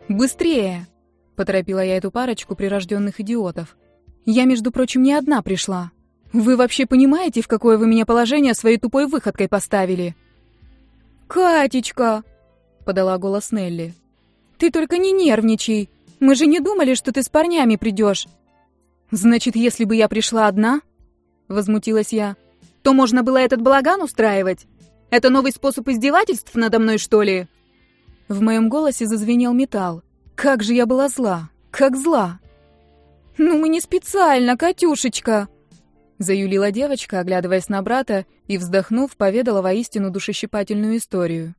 «Быстрее!» — поторопила я эту парочку прирожденных идиотов. «Я, между прочим, не одна пришла. Вы вообще понимаете, в какое вы меня положение своей тупой выходкой поставили?» «Катечка!» — подала голос Нелли. «Ты только не нервничай. Мы же не думали, что ты с парнями придешь». «Значит, если бы я пришла одна?» — возмутилась я. «То можно было этот балаган устраивать? Это новый способ издевательств надо мной, что ли?» В моем голосе зазвенел металл. Как же я была зла! Как зла! «Ну мы не специально, Катюшечка!» Заюлила девочка, оглядываясь на брата, и, вздохнув, поведала воистину душещипательную историю.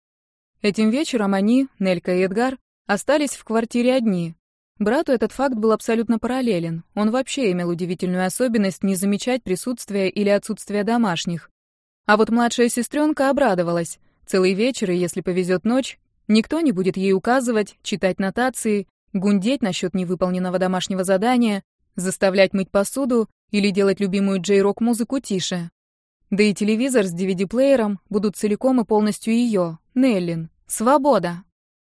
Этим вечером они, Нелька и Эдгар, остались в квартире одни. Брату этот факт был абсолютно параллелен. Он вообще имел удивительную особенность не замечать присутствие или отсутствие домашних. А вот младшая сестренка обрадовалась. Целый вечер, и если повезет ночь, никто не будет ей указывать, читать нотации, гундеть насчет невыполненного домашнего задания, заставлять мыть посуду или делать любимую джей-рок-музыку тише. Да и телевизор с DVD-плеером будут целиком и полностью ее, Неллин. Свобода!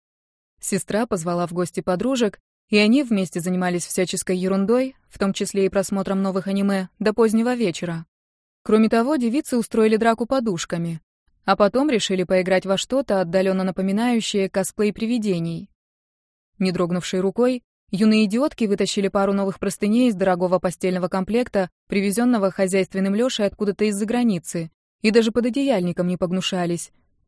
Сестра позвала в гости подружек, и они вместе занимались всяческой ерундой, в том числе и просмотром новых аниме, до позднего вечера. Кроме того, девицы устроили драку подушками, а потом решили поиграть во что-то, отдаленно напоминающее косплей привидений. Не дрогнувшей рукой, юные идиотки вытащили пару новых простыней из дорогого постельного комплекта, привезенного хозяйственным Лёшей откуда-то из-за границы, и даже под одеяльником не погнушались.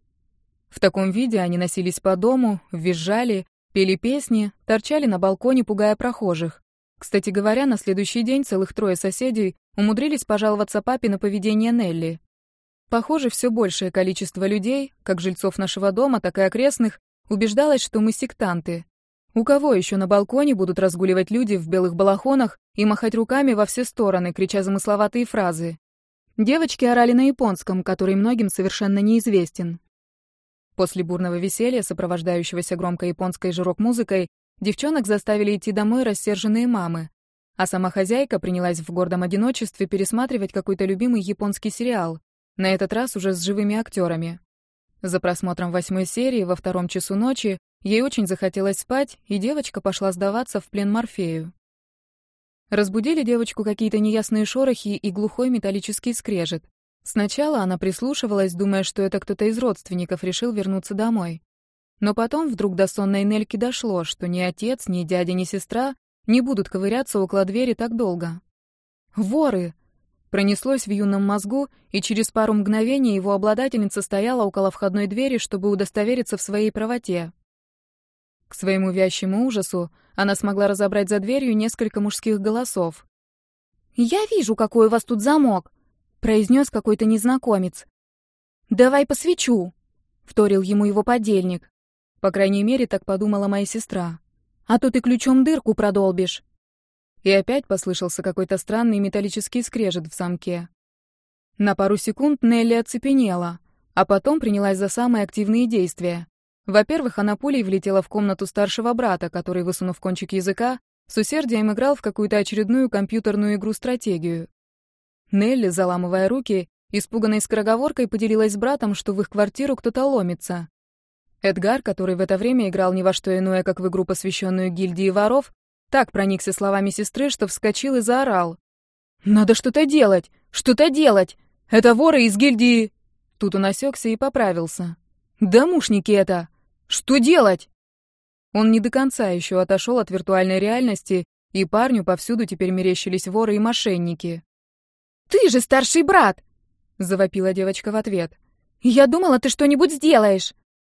В таком виде они носились по дому, визжали, пели песни, торчали на балконе, пугая прохожих. Кстати говоря, на следующий день целых 3 соседей умудрились пожаловаться папе на поведение Нелли. Похоже, все большее количество людей, как жильцов нашего дома, так и окрестных, убеждалось, что мы сектанты. У кого еще на балконе будут разгуливать люди в белых балахонах и махать руками во все стороны, крича замысловатые фразы? Девочки орали на японском, который многим совершенно неизвестен. После бурного веселья, сопровождающегося громкой японской же рок-музыкой, девчонок заставили идти домой рассерженные мамы, а сама хозяйка принялась в гордом одиночестве пересматривать какой-то любимый японский сериал, на этот раз уже с живыми актерами. За просмотром 8-й серии во 2 часу ночи ей очень захотелось спать, и девочка пошла сдаваться в плен Морфею. Разбудили девочку какие-то неясные шорохи и глухой металлический скрежет. Сначала она прислушивалась, думая, что это кто-то из родственников решил вернуться домой. Но потом вдруг до сонной Нельки дошло, что ни отец, ни дядя, ни сестра не будут ковыряться около двери так долго. «Воры!» Пронеслось в юном мозгу, и через пару мгновений его обладательница стояла около входной двери, чтобы удостовериться в своей правоте. К своему вящему ужасу она смогла разобрать за дверью несколько мужских голосов. «Я вижу, какой у вас тут замок!» — произнес какой-то незнакомец. «Давай посвечу!» — вторил ему его подельник. По крайней мере, так подумала моя сестра. «А то ты ключом дырку продолбишь!» И опять послышался какой-то странный металлический скрежет в замке. На пару секунд Нелли оцепенела, а потом принялась за самые активные действия. Во-первых, она пулей влетела в комнату старшего брата, который, высунув кончик языка, с усердием играл в какую-то очередную компьютерную игру-стратегию. Нелли, заламывая руки, испуганной скороговоркой поделилась с братом, что в их квартиру кто-то ломится. Эдгар, который в это время играл не во что иное, как в игру, посвященную гильдии воров, так проникся словами сестры, что вскочил и заорал. «Надо что-то делать! Что-то делать! Это воры из гильдии...» Тут он осекся и поправился. «Домушники это! Что делать?» Он не до конца еще отошел от виртуальной реальности, и парню повсюду теперь мерещились воры и мошенники. «Ты же старший брат!» — завопила девочка в ответ. «Я думала, ты что-нибудь сделаешь!»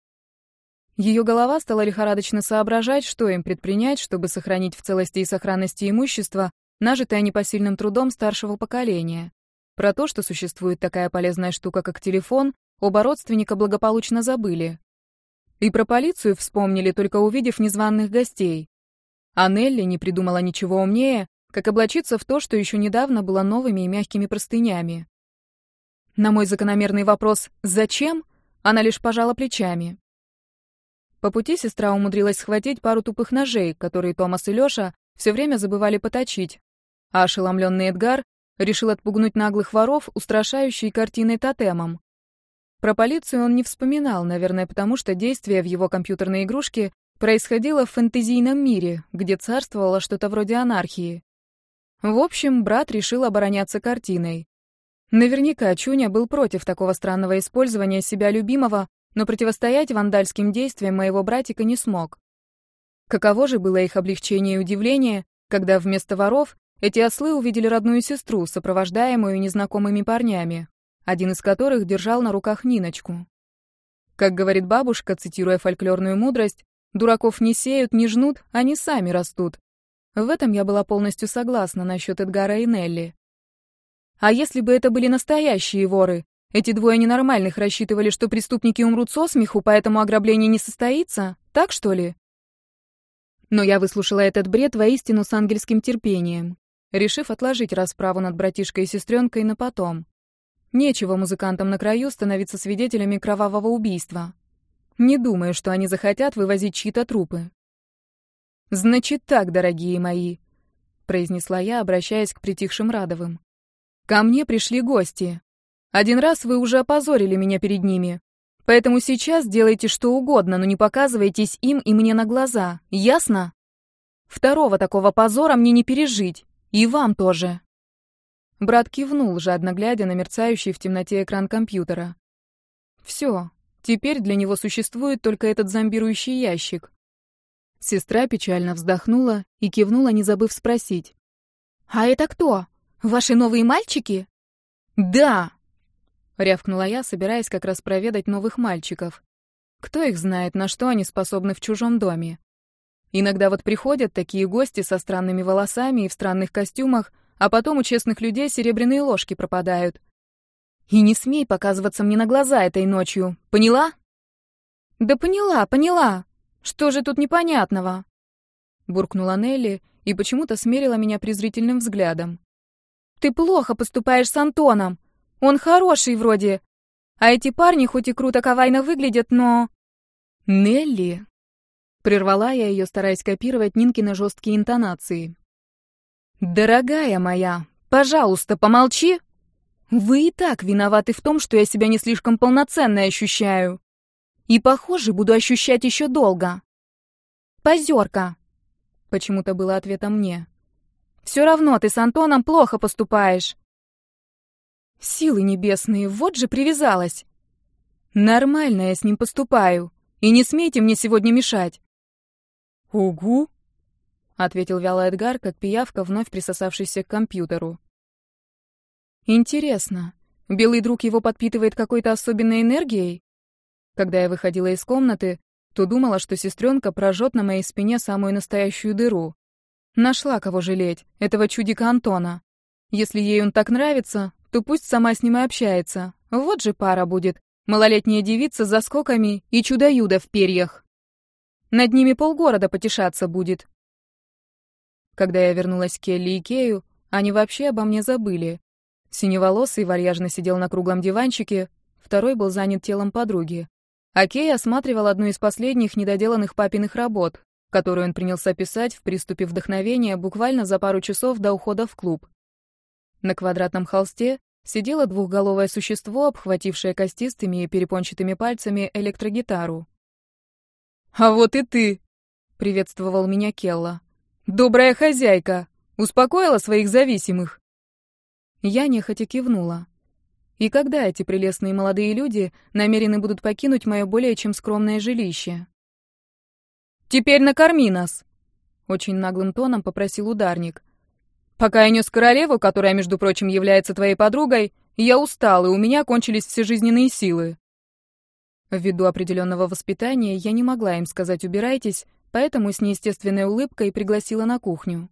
Ее голова стала лихорадочно соображать, что им предпринять, чтобы сохранить в целости и сохранности имущество, нажитое непосильным трудом старшего поколения. Про то, что существует такая полезная штука, как телефон, оба родственника благополучно забыли. И про полицию вспомнили, только увидев незваных гостей. А Нелли не придумала ничего умнее, как облачиться в то, что еще недавно было новыми и мягкими простынями. На мой закономерный вопрос «Зачем?» она лишь пожала плечами. По пути сестра умудрилась схватить пару тупых ножей, которые Томас и Лёша все время забывали поточить, а ошеломленный Эдгар решил отпугнуть наглых воров устрашающей картиной-тотемом. Про полицию он не вспоминал, наверное, потому что действия в его компьютерной игрушке происходило в фэнтезийном мире, где царствовало что-то вроде анархии. В общем, брат решил обороняться картиной. Наверняка Чуня был против такого странного использования себя любимого, но противостоять вандальским действиям моего братика не смог. Каково же было их облегчение и удивление, когда вместо воров эти ослы увидели родную сестру, сопровождаемую незнакомыми парнями, один из которых держал на руках Ниночку. Как говорит бабушка, цитируя фольклорную мудрость, «Дураков не сеют, не жнут, они сами растут». В этом я была полностью согласна насчет Эдгара и Нелли. А если бы это были настоящие воры? Эти двое ненормальных рассчитывали, что преступники умрут со смеху, поэтому ограбление не состоится? Так, что ли? Но я выслушала этот бред воистину с ангельским терпением, решив отложить расправу над братишкой и сестренкой на потом. Нечего музыкантам на краю становиться свидетелями кровавого убийства. Не думаю, что они захотят вывозить чьи-то трупы. «Значит так, дорогие мои», — произнесла я, обращаясь к притихшим Радовым. «Ко мне пришли гости. Один раз вы уже опозорили меня перед ними. Поэтому сейчас делайте что угодно, но не показывайтесь им и мне на глаза. Ясно? Второго такого позора мне не пережить. И вам тоже». Брат кивнул, жадно глядя на мерцающий в темноте экран компьютера. Все, теперь для него существует только этот зомбирующий ящик. Сестра печально вздохнула и кивнула, не забыв спросить. «А это кто? Ваши новые мальчики?» «Да!» — рявкнула я, собираясь как раз проведать новых мальчиков. Кто их знает, на что они способны в чужом доме? Иногда вот приходят такие гости со странными волосами и в странных костюмах, а потом у честных людей серебряные ложки пропадают. И не смей показываться мне на глаза этой ночью, поняла? «Да поняла. Что же тут непонятного?» Буркнула Нелли и почему-то смерила меня презрительным взглядом. «Ты плохо поступаешь с Антоном. Он хороший вроде. А эти парни хоть и круто кавайно выглядят, но...» «Нелли!» Прервала я ее, стараясь копировать Нинкины жесткие интонации. «Дорогая моя, пожалуйста, помолчи. Вы и так виноваты в том, что я себя не слишком полноценно ощущаю. И, похоже, буду ощущать еще долго. Позерка!» Почему-то было ответом мне. «Все равно ты с Антоном плохо поступаешь». Силы небесные, вот же привязалась. Нормально я с ним поступаю, и не смейте мне сегодня мешать. «Угу», — ответил вяло Эдгар, как пиявка, вновь присосавшийся к компьютеру. Интересно, белый друг его подпитывает какой-то особенной энергией? Когда я выходила из комнаты, то думала, что сестренка прожжет на моей спине самую настоящую дыру. Нашла кого жалеть, этого чудика Антона. Если ей он так нравится, то пусть сама с ним и общается. Вот же пара будет. Малолетняя девица с заскоками и чудо-юдо в перьях. Над ними полгорода потешаться будет. Когда я вернулась к Келли и Кею, они вообще обо мне забыли. Синеволосый вальяжно сидел на круглом диванчике, второй был занят телом подруги. А Кей осматривал одну из последних недоделанных папиных работ, которую он принялся писать в приступе вдохновения буквально за пару часов до ухода в клуб. На квадратном холсте сидело двухголовое существо, обхватившее костистыми и перепончатыми пальцами электрогитару. «А вот и ты!» — приветствовал меня Келла. «Добрая хозяйка! Успокоила своих зависимых?» Я нехотя кивнула. И когда эти прелестные молодые люди намерены будут покинуть мое более чем скромное жилище? «Теперь накорми нас!» — очень наглым тоном попросил ударник. «Пока я нес королеву, которая, между прочим, является твоей подругой, я устал, и у меня кончились все жизненные силы». Ввиду определенного воспитания я не могла им сказать «убирайтесь», поэтому с неестественной улыбкой пригласила на кухню.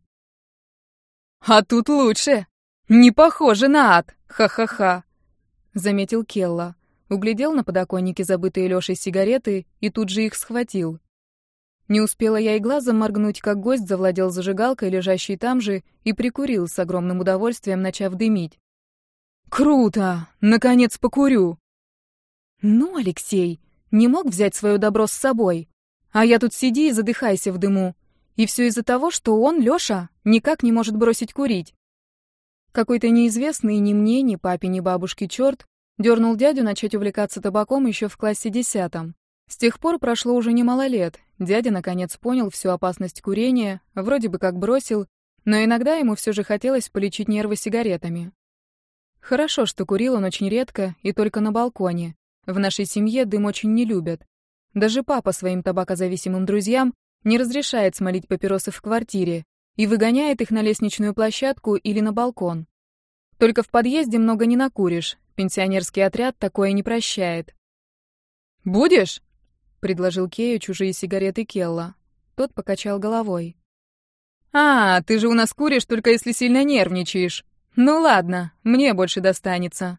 «А тут лучше! Не похоже на ад! Ха-ха-ха!» — заметил Келла. Углядел на подоконнике забытые Лешей сигареты и тут же их схватил. Не успела я и глазом моргнуть, как гость завладел зажигалкой, лежащей там же, и прикурил с огромным удовольствием, начав дымить. «Круто! Наконец покурю!» «Ну, Алексей, не мог взять свое добро с собой? А я тут сиди и задыхайся в дыму. И все из-за того, что он, Леша, никак не может бросить курить». Какой-то неизвестный ни мне, ни папе, ни бабушке черт дернул дядю начать увлекаться табаком еще в классе 10, С тех пор прошло уже немало лет. Дядя наконец понял всю опасность курения, вроде бы как бросил, но иногда ему все же хотелось полечить нервы сигаретами. Хорошо, что курил он очень редко и только на балконе. В нашей семье дым очень не любят. Даже папа своим табакозависимым друзьям не разрешает смолить папиросы в квартире и выгоняет их на лестничную площадку или на балкон. Только в подъезде много не накуришь, пенсионерский отряд такое не прощает. «Будешь?» — предложил Кею чужие сигареты Келла. Тот покачал головой. «А, ты же у нас куришь, только если сильно нервничаешь. Ну ладно, мне больше достанется».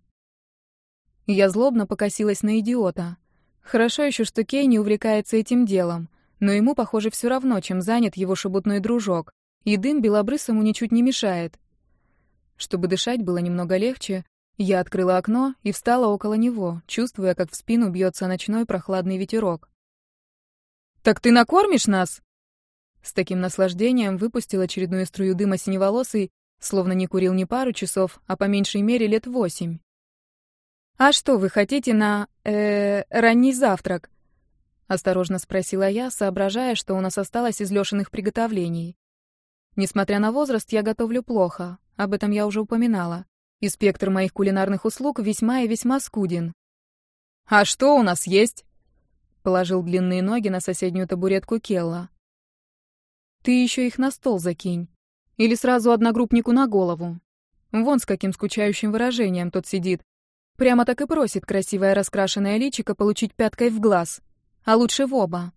Я злобно покосилась на идиота. Хорошо еще, что Кей не увлекается этим делом, но ему, похоже, все равно, чем занят его шебутной дружок, и дым белобрысому ничуть не мешает. Чтобы дышать было немного легче, я открыла окно и встала около него, чувствуя, как в спину бьется ночной прохладный ветерок. «Так ты накормишь нас?» С таким наслаждением выпустил очередную струю дыма синеволосый, словно не курил не пару часов, а по меньшей мере лет 8. «А что вы хотите на... ранний завтрак?» Осторожно спросила я, соображая, что у нас осталось из Лёшиных приготовлений. Несмотря на возраст, я готовлю плохо, об этом я уже упоминала, и спектр моих кулинарных услуг весьма и весьма скуден. «А что у нас есть?» Положил длинные ноги на соседнюю табуретку Келла. «Ты еще их на стол закинь. Или сразу одногруппнику на голову. Вон с каким скучающим выражением тот сидит. Прямо так и просит красивое раскрашенное личико получить пяткой в глаз. А лучше в оба».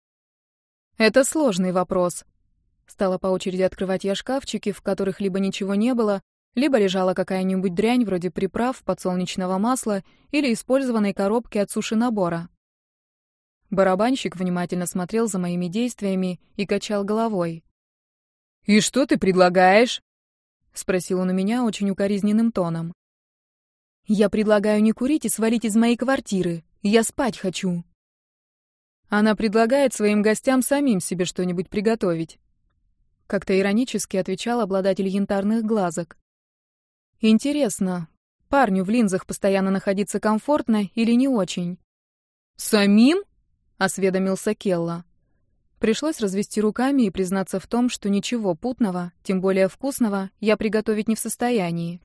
«Это сложный вопрос». Стала по очереди открывать я шкафчики, в которых либо ничего не было, либо лежала какая-нибудь дрянь вроде приправ, подсолнечного масла или использованной коробки от суши-набора. Барабанщик внимательно смотрел за моими действиями и качал головой. «И что ты предлагаешь?» — спросил он у меня очень укоризненным тоном. «Я предлагаю не курить и свалить из моей квартиры. Я спать хочу». Она предлагает своим гостям самим себе что-нибудь приготовить. Как-то иронически отвечал обладатель янтарных глазок. Интересно, парню в линзах постоянно находиться комфортно или не очень? «Самим?» — осведомился Келла. Пришлось развести руками и признаться в том, что ничего путного, тем более вкусного, я приготовить не в состоянии.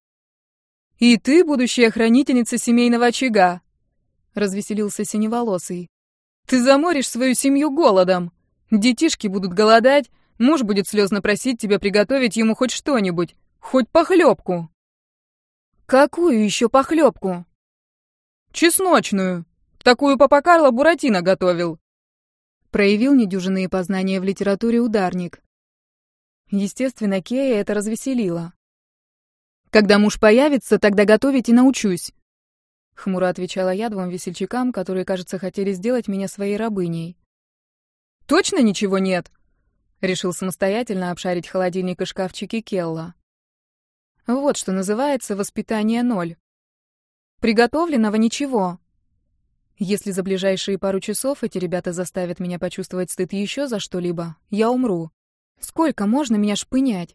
«И ты, будущая хранительница семейного очага!» — развеселился синеволосый. «Ты заморишь свою семью голодом! Детишки будут голодать, муж будет слезно просить тебя приготовить ему хоть что-нибудь, хоть похлебку!» «Какую еще похлебку?» «Чесночную! Такую папа Карло Буратино готовил!» Проявил недюжинные познания в литературе ударник. Естественно, Кея это развеселило. «Когда муж появится, тогда готовить и научусь», — хмуро отвечала я двум весельчакам, которые, кажется, хотели сделать меня своей рабыней. «Точно ничего нет?» — решил самостоятельно обшарить холодильник и шкафчики Келла. Вот что называется воспитание 0. Приготовленного ничего. Если за ближайшие пару часов эти ребята заставят меня почувствовать стыд еще за что-либо, я умру. Сколько можно меня шпынять?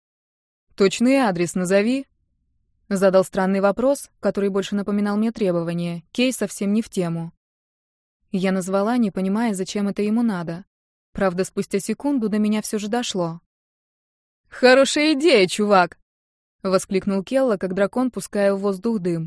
«Точный адрес назови», — задал странный вопрос, который больше напоминал мне требования. Кей совсем не в тему. Я назвала, не понимая, зачем это ему надо. Правда, спустя секунду до меня все же дошло. «Хорошая идея, чувак!» — воскликнул Келла, как дракон, пуская в воздух дым.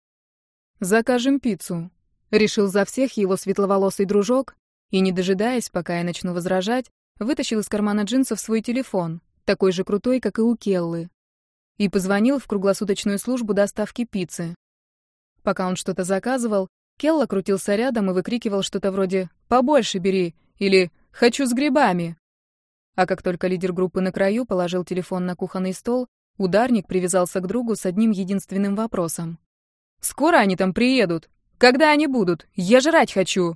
«Закажем пиццу», — решил за всех его светловолосый дружок, и, не дожидаясь, пока я начну возражать, вытащил из кармана джинсов свой телефон, такой же крутой, как и у Келлы, и позвонил в круглосуточную службу доставки пиццы. Пока он что-то заказывал, Келла крутился рядом и выкрикивал что-то вроде «побольше бери» или «хочу с грибами». А как только лидер группы на краю положил телефон на кухонный стол, ударник привязался к другу с одним единственным вопросом. «Скоро они там приедут? Когда они будут? Я жрать хочу!»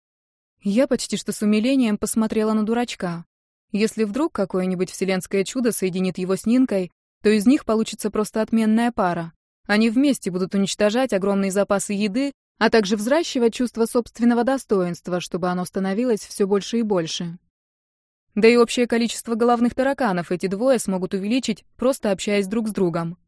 Я почти что с умилением посмотрела на дурачка. Если вдруг какое-нибудь вселенское чудо соединит его с Нинкой, то из них получится просто отменная пара. Они вместе будут уничтожать огромные запасы еды, а также взращивать чувство собственного достоинства, чтобы оно становилось все больше и больше. Да и общее количество головных тараканов эти двое смогут увеличить, просто общаясь друг с другом.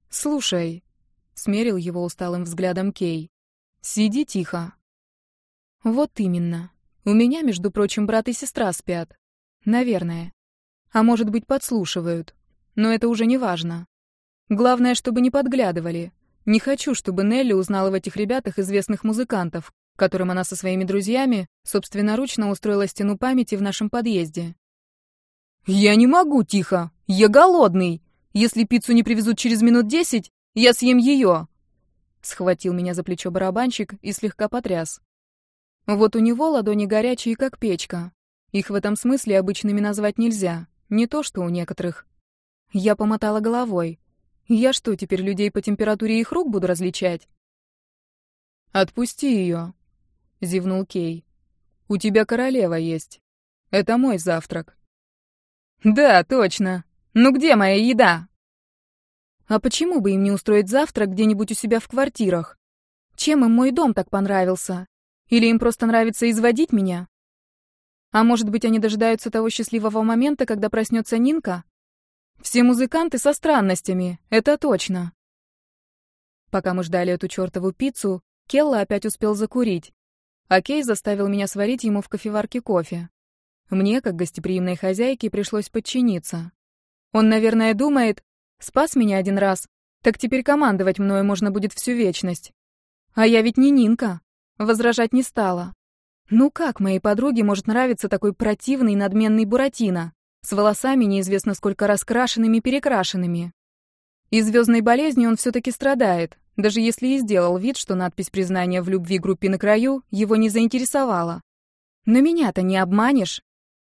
«Слушай», — смерил его усталым взглядом Кей, — «сиди тихо». Вот именно. У меня, между прочим, брат и сестра спят. Наверное. А может быть, подслушивают. Но это уже не важно. Главное, чтобы не подглядывали. Не хочу, чтобы Нелли узнала в этих ребятах известных музыкантов, которым она со своими друзьями собственноручно устроила стену памяти в нашем подъезде. «Я не могу, тихо! Я голодный! Если пиццу не привезут через минут 10, я съем ее!» Схватил меня за плечо барабанщик и слегка потряс. Вот у него ладони горячие, как печка. Их в этом смысле обычными назвать нельзя, не то что у некоторых. Я помотала головой. Я что, теперь людей по температуре их рук буду различать? «Отпусти ее», — зевнул Кей. «У тебя королева есть. Это мой завтрак». «Да, точно. Ну где моя еда?» «А почему бы им не устроить завтрак где-нибудь у себя в квартирах? Чем им мой дом так понравился? Или им просто нравится изводить меня? А может быть, они дожидаются того счастливого момента, когда проснется Нинка? Все музыканты со странностями, это точно». Пока мы ждали эту чертову пиццу, Келла опять успел закурить, а Кей заставил меня сварить ему в кофеварке кофе. Мне, как гостеприимной хозяйке, пришлось подчиниться. Он, наверное, думает, спас меня один раз, так теперь командовать мною можно будет всю вечность. А я ведь не Нинка. Возражать не стала. Ну как моей подруге может нравиться такой противный надменный Буратино, с волосами неизвестно сколько раскрашенными-перекрашенными? И звездной болезнью он все-таки страдает, даже если и сделал вид, что надпись признания в любви группе на краю его не заинтересовала. Но меня-то не обманешь.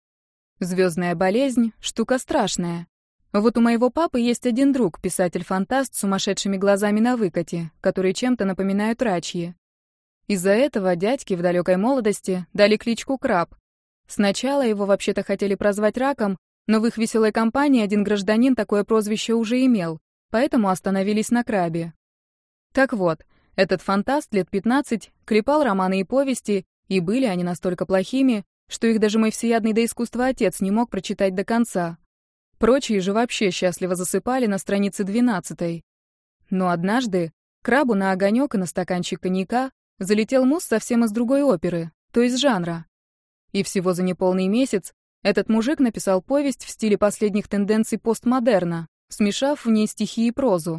Звездная болезнь — штука страшная. Вот у моего папы есть один друг, писатель-фантаст с сумасшедшими глазами на выкате, которые чем-то напоминают рачьи. Из-за этого дядьки в далекой молодости дали кличку Краб. Сначала его вообще-то хотели прозвать Раком, но в их веселой компании один гражданин такое прозвище уже имел, поэтому остановились на Крабе. Так вот, этот фантаст лет 15 клепал романы и повести, и были они настолько плохими, что их даже мой всеядный до искусства отец не мог прочитать до конца. Прочие же вообще счастливо засыпали на странице 12. Но однажды Крабу на огонек и на стаканчик коньяка залетел мусс совсем из другой оперы, то есть жанра. И всего за неполный месяц этот мужик написал повесть в стиле последних тенденций постмодерна, смешав в ней стихи и прозу.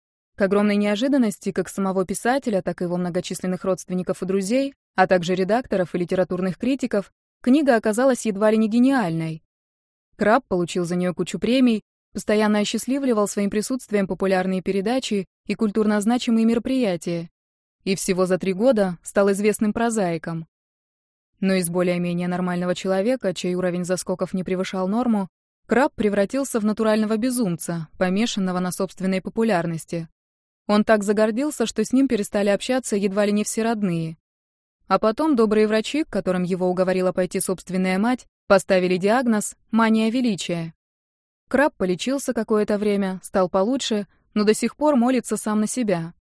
К огромной неожиданности как самого писателя, так и его многочисленных родственников и друзей, а также редакторов и литературных критиков, книга оказалась едва ли не гениальной. Краб получил за нее кучу премий, постоянно осчастливливал своим присутствием популярные передачи и культурно значимые мероприятия. И всего за 3 года стал известным прозаиком. Но из более-менее нормального человека, чей уровень заскоков не превышал норму, Краб превратился в натурального безумца, помешанного на собственной популярности. Он так загордился, что с ним перестали общаться едва ли не все родные. А потом добрые врачи, к которым его уговорила пойти собственная мать, поставили диагноз «мания величия». Краб полечился какое-то время, стал получше, но до сих пор молится сам на себя.